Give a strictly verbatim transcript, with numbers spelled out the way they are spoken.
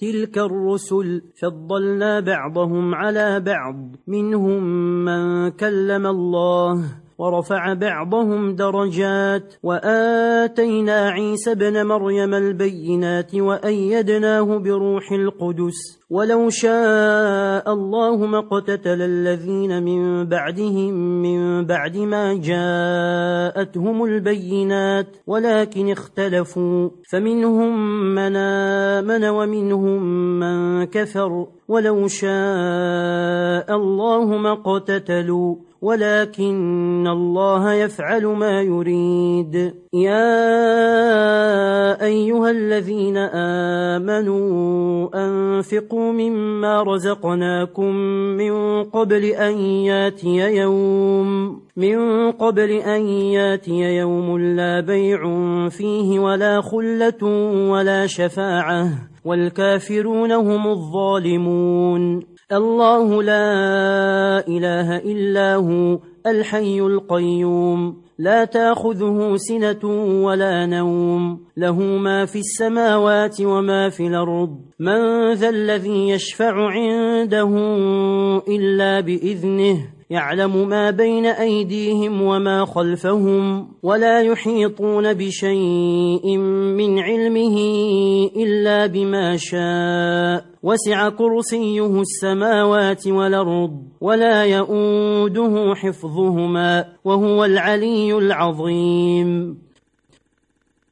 تلك الرسل فضلنا بعضهم على بعض منهم من كلم الله ورفع بعضهم درجات وآتينا عيسى ابن مريم البينات وأيدناه بروح القدس ولو شاء الله ما اقتتل الذين من بعدهم من بعد ما جاءتهم البينات ولكن اختلفوا فمنهم من آمن ومنهم من كفر ولو شاء الله ما اقتتلوا ولكن الله يفعل ما يريد. يا أيها الذين آمنوا أنفقوا مما رزقناكم من قبل أن ياتي يوم من قبل أن ياتي يوم لا بيع فيه ولا خلة ولا شفاعة والكافرون هم الظالمون. الله لا إله إلا هو الحي القيوم لا تأخذه سنة ولا نوم له ما في السماوات وما في الأرض من ذا الذي يشفع عنده إلا بإذنه يعلم ما بين أيديهم وما خلفهم ولا يحيطون بشيء من علمه إلا بما شاء وسع كرسيه السماوات والأرض ولا يؤوده حفظهما وهو العلي العظيم.